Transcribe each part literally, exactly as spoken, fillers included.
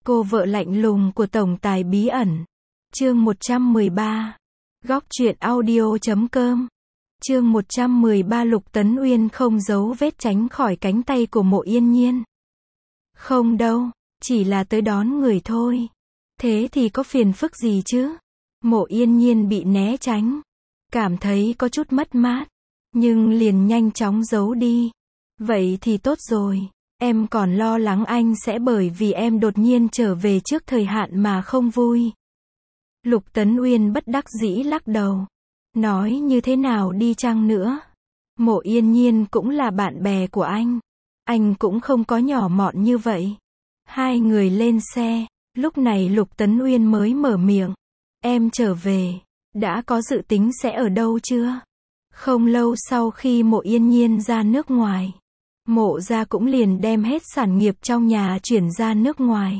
Cô vợ lạnh lùng của tổng tài bí ẩn. Chương một trăm mười ba. Góc truyện audio chấm com. Chương một trăm mười ba. Lục Tấn Uyên không giấu vết tránh khỏi cánh tay của Mộ Yên Nhiên. Không đâu, chỉ là tới đón người thôi. Thế thì có phiền phức gì chứ? Mộ Yên Nhiên bị né tránh, cảm thấy có chút mất mát, nhưng liền nhanh chóng giấu đi. Vậy thì tốt rồi, em còn lo lắng anh sẽ bởi vì em đột nhiên trở về trước thời hạn mà không vui. Lục Tấn Uyên bất đắc dĩ lắc đầu. Nói như thế nào đi chăng nữa, Mộ Yên Nhiên cũng là bạn bè của anh. Anh cũng không có nhỏ mọn như vậy. Hai người lên xe, lúc này Lục Tấn Uyên mới mở miệng. Em trở về, đã có dự tính sẽ ở đâu chưa? Không lâu sau khi Mộ Yên Nhiên ra nước ngoài, Mộ gia cũng liền đem hết sản nghiệp trong nhà chuyển ra nước ngoài.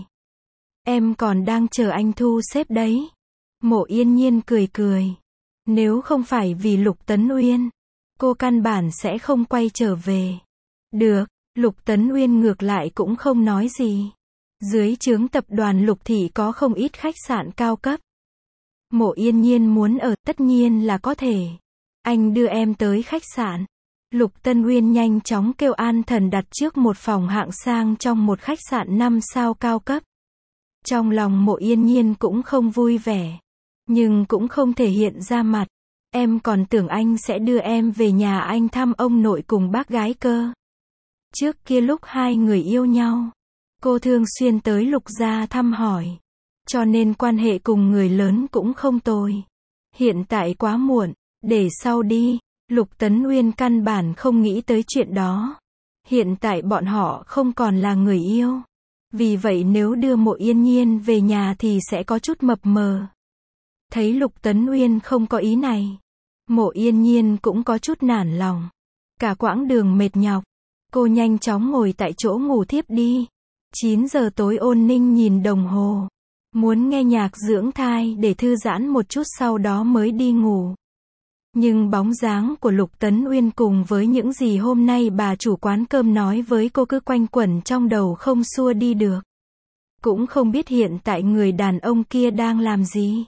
Em còn đang chờ anh thu xếp đấy. Mộ Yên Nhiên cười cười. Nếu không phải vì Lục Tấn Uyên, cô căn bản sẽ không quay trở về. Được, Lục Tấn Uyên ngược lại cũng không nói gì. Dưới trướng tập đoàn Lục Thị có không ít khách sạn cao cấp. Mộ Yên Nhiên muốn ở, tất nhiên là có thể. Anh đưa em tới khách sạn. Lục Tấn Uyên nhanh chóng kêu An Thần đặt trước một phòng hạng sang trong một khách sạn năm sao cao cấp. Trong lòng Mộ Yên Nhiên cũng không vui vẻ, nhưng cũng không thể hiện ra mặt. Em còn tưởng anh sẽ đưa em về nhà anh thăm ông nội cùng bác gái cơ. Trước kia lúc hai người yêu nhau, cô thường xuyên tới Lục gia thăm hỏi, cho nên quan hệ cùng người lớn cũng không tồi. Hiện tại quá muộn, để sau đi. Lục Tấn Uyên căn bản không nghĩ tới chuyện đó. Hiện tại bọn họ không còn là người yêu. Vì vậy nếu đưa Mộ Yên Nhiên về nhà thì sẽ có chút mập mờ. Thấy Lục Tấn Uyên không có ý này, Mộ Yên Nhiên cũng có chút nản lòng. Cả quãng đường mệt nhọc, cô nhanh chóng ngồi tại chỗ ngủ thiếp đi. chín giờ tối Ôn Ninh nhìn đồng hồ, muốn nghe nhạc dưỡng thai để thư giãn một chút sau đó mới đi ngủ. Nhưng bóng dáng của Lục Tấn Uyên cùng với những gì hôm nay bà chủ quán cơm nói với cô cứ quanh quẩn trong đầu không xua đi được. Cũng không biết hiện tại người đàn ông kia đang làm gì.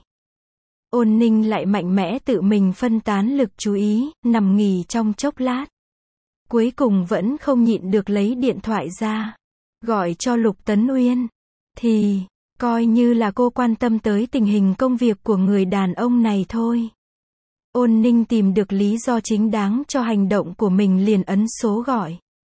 Ôn Ninh lại mạnh mẽ tự mình phân tán lực chú ý, nằm nghỉ trong chốc lát. Cuối cùng vẫn không nhịn được lấy điện thoại ra, gọi cho Lục Tấn Uyên. Thì, coi như là cô quan tâm tới tình hình công việc của người đàn ông này thôi. Ôn Ninh tìm được lý do chính đáng cho hành động của mình liền ấn số gọi.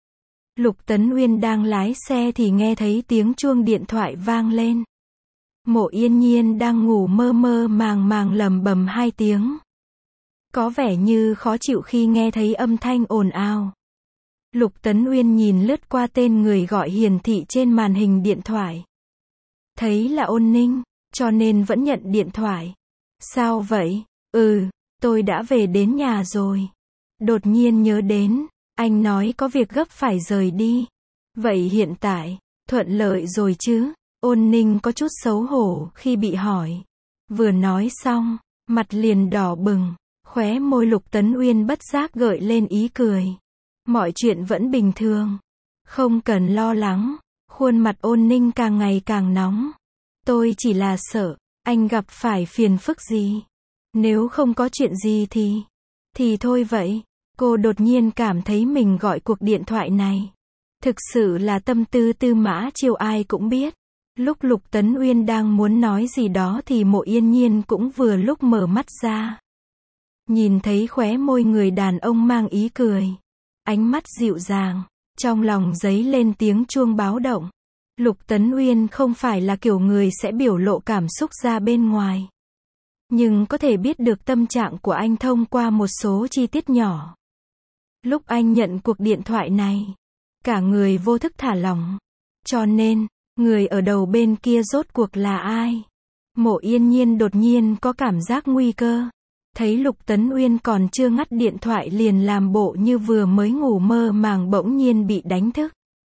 Lục Tấn Uyên đang lái xe thì nghe thấy tiếng chuông điện thoại vang lên. Mộ Yên Nhiên đang ngủ mơ mơ màng màng lầm bầm hai tiếng. Có vẻ như khó chịu khi nghe thấy âm thanh ồn ào. Lục Tấn Uyên nhìn lướt qua tên người gọi hiển thị trên màn hình điện thoại. Thấy là Ôn Ninh, cho nên vẫn nhận điện thoại. Sao vậy? Ừ, tôi đã về đến nhà rồi. Đột nhiên nhớ đến, anh nói có việc gấp phải rời đi. Vậy hiện tại, thuận lợi rồi chứ? Ôn Ninh có chút xấu hổ khi bị hỏi. Vừa nói xong, mặt liền đỏ bừng, khóe môi Lục Tấn Uyên bất giác gợi lên ý cười. Mọi chuyện vẫn bình thường, không cần lo lắng. Khuôn mặt Ôn Ninh càng ngày càng nóng. Tôi chỉ là sợ, anh gặp phải phiền phức gì. Nếu không có chuyện gì thì, thì thôi vậy. Cô đột nhiên cảm thấy mình gọi cuộc điện thoại này, thực sự là tâm tư Tư Mã Chiêu ai cũng biết. Lúc Lục Tấn Uyên đang muốn nói gì đó thì Mộ Yên Nhiên cũng vừa lúc mở mắt ra. Nhìn thấy khóe môi người đàn ông mang ý cười, ánh mắt dịu dàng, trong lòng dấy lên tiếng chuông báo động. Lục Tấn Uyên không phải là kiểu người sẽ biểu lộ cảm xúc ra bên ngoài, nhưng có thể biết được tâm trạng của anh thông qua một số chi tiết nhỏ. Lúc anh nhận cuộc điện thoại này, cả người vô thức thả lỏng. Cho nên, người ở đầu bên kia rốt cuộc là ai? Mộ Yên Nhiên đột nhiên có cảm giác nguy cơ. Thấy Lục Tấn Uyên còn chưa ngắt điện thoại liền làm bộ như vừa mới ngủ mơ màng bỗng nhiên bị đánh thức.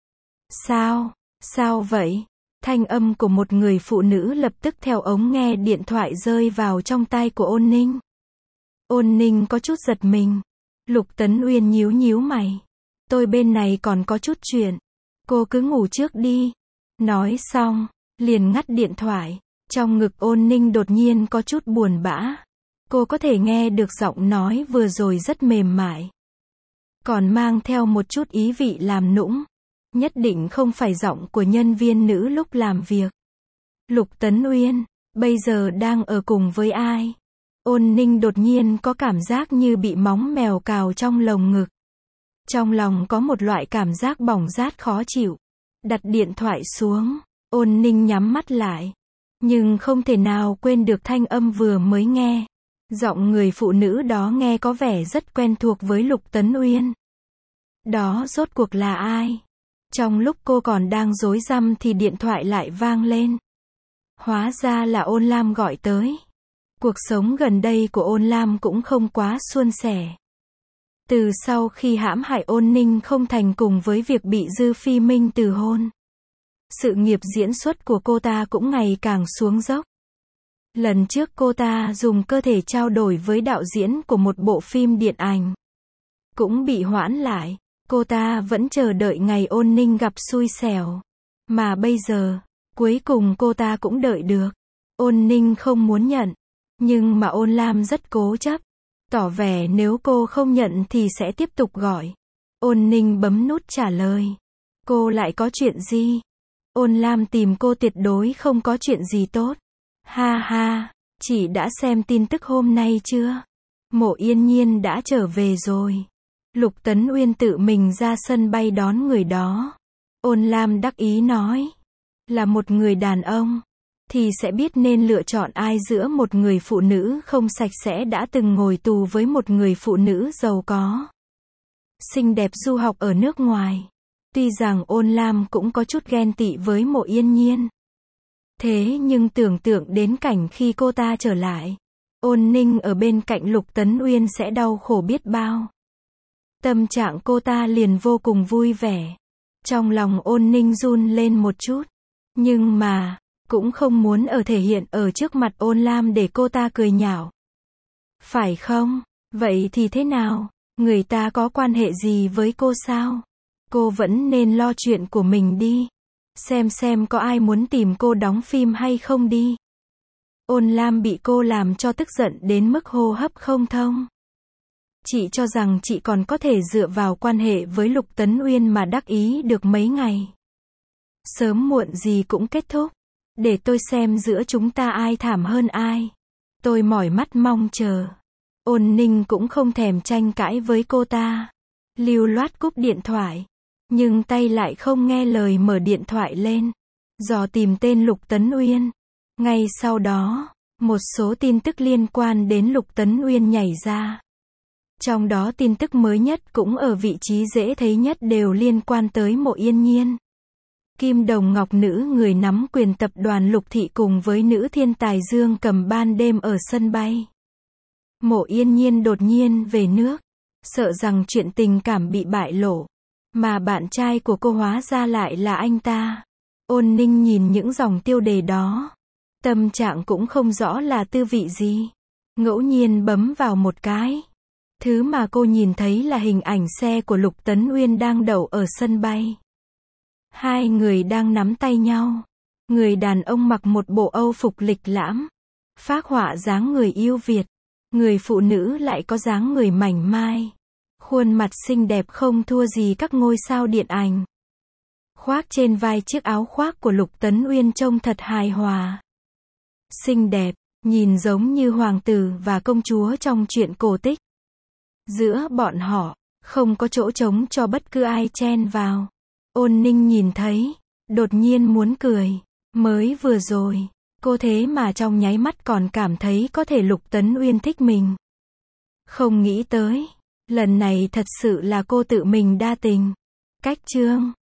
Sao? Sao vậy? Thanh âm của một người phụ nữ lập tức theo ống nghe điện thoại rơi vào trong tai của Ôn Ninh. Ôn Ninh có chút giật mình. Lục Tấn Uyên nhíu nhíu mày. Tôi bên này còn có chút chuyện. Cô cứ ngủ trước đi. Nói xong, liền ngắt điện thoại. Trong ngực Ôn Ninh đột nhiên có chút buồn bã. Cô có thể nghe được giọng nói vừa rồi rất mềm mại. Còn mang theo một chút ý vị làm nũng. Nhất định không phải giọng của nhân viên nữ lúc làm việc. Lục Tấn Uyên, bây giờ đang ở cùng với ai? Ôn Ninh đột nhiên có cảm giác như bị móng mèo cào trong lồng ngực. Trong lòng có một loại cảm giác bỏng rát khó chịu. Đặt điện thoại xuống, Ôn Ninh nhắm mắt lại. Nhưng không thể nào quên được thanh âm vừa mới nghe. Giọng người phụ nữ đó nghe có vẻ rất quen thuộc với Lục Tấn Uyên. Đó rốt cuộc là ai? Trong lúc cô còn đang rối rắm thì điện thoại lại vang lên. Hóa ra là Ôn Lam gọi tới. Cuộc sống gần đây của Ôn Lam cũng không quá suôn sẻ. Từ sau khi hãm hại Ôn Ninh không thành cùng với việc bị Dư Phi Minh từ hôn. Sự nghiệp diễn xuất của cô ta cũng ngày càng xuống dốc. Lần trước cô ta dùng cơ thể trao đổi với đạo diễn của một bộ phim điện ảnh. Cũng bị hoãn lại. Cô ta vẫn chờ đợi ngày Ôn Ninh gặp xui xẻo. Mà bây giờ, cuối cùng cô ta cũng đợi được. Ôn Ninh không muốn nhận. Nhưng mà Ôn Lam rất cố chấp. Tỏ vẻ nếu cô không nhận thì sẽ tiếp tục gọi. Ôn Ninh bấm nút trả lời. Cô lại có chuyện gì? Ôn Lam tìm cô tuyệt đối không có chuyện gì tốt. Ha ha, chị đã xem tin tức hôm nay chưa? Mộ Yên Nhiên đã trở về rồi. Lục Tấn Uyên tự mình ra sân bay đón người đó. Ôn Lam đắc ý nói. Là một người đàn ông. Thì sẽ biết nên lựa chọn ai giữa một người phụ nữ không sạch sẽ đã từng ngồi tù với một người phụ nữ giàu có. Xinh đẹp du học ở nước ngoài. Tuy rằng Ôn Lam cũng có chút ghen tị với Mộ Yên Nhiên. Thế nhưng tưởng tượng đến cảnh khi cô ta trở lại. Ôn Ninh ở bên cạnh Lục Tấn Uyên sẽ đau khổ biết bao. Tâm trạng cô ta liền vô cùng vui vẻ. Trong lòng Ôn Ninh run lên một chút. Nhưng mà, cũng không muốn ở thể hiện ở trước mặt Ôn Lam để cô ta cười nhạo. Phải không? Vậy thì thế nào? Người ta có quan hệ gì với cô sao? Cô vẫn nên lo chuyện của mình đi. Xem xem có ai muốn tìm cô đóng phim hay không đi. Ôn Lam bị cô làm cho tức giận đến mức hô hấp không thông. Chị cho rằng chị còn có thể dựa vào quan hệ với Lục Tấn Uyên mà đắc ý được mấy ngày. Sớm muộn gì cũng kết thúc. Để tôi xem giữa chúng ta ai thảm hơn ai. Tôi mỏi mắt mong chờ. Ôn Ninh cũng không thèm tranh cãi với cô ta. Lưu loát cúp điện thoại. Nhưng tay lại không nghe lời mở điện thoại lên. Dò tìm tên Lục Tấn Uyên. Ngay sau đó, một số tin tức liên quan đến Lục Tấn Uyên nhảy ra. Trong đó tin tức mới nhất cũng ở vị trí dễ thấy nhất đều liên quan tới Mộ Yên Nhiên. Kim Đồng Ngọc nữ người nắm quyền tập đoàn Lục Thị cùng với nữ thiên tài Dương Cầm ban đêm ở sân bay. Mộ Yên Nhiên đột nhiên về nước. Sợ rằng chuyện tình cảm bị bại lộ. Mà bạn trai của cô hóa ra lại là anh ta. Ôn Ninh nhìn những dòng tiêu đề đó. Tâm trạng cũng không rõ là tư vị gì. Ngẫu nhiên bấm vào một cái. Thứ mà cô nhìn thấy là hình ảnh xe của Lục Tấn Uyên đang đậu ở sân bay. Hai người đang nắm tay nhau. Người đàn ông mặc một bộ Âu phục lịch lãm. Phác họa dáng người yêu Việt. Người phụ nữ lại có dáng người mảnh mai. Khuôn mặt xinh đẹp không thua gì các ngôi sao điện ảnh. Khoác trên vai chiếc áo khoác của Lục Tấn Uyên trông thật hài hòa. Xinh đẹp, nhìn giống như hoàng tử và công chúa trong truyện cổ tích. Giữa bọn họ, không có chỗ trống cho bất cứ ai chen vào. Ôn Ninh nhìn thấy, đột nhiên muốn cười. Mới vừa rồi, cô thế mà trong nháy mắt còn cảm thấy có thể Lục Tấn Uyên thích mình. Không nghĩ tới, lần này thật sự là cô tự mình đa tình. Cách chương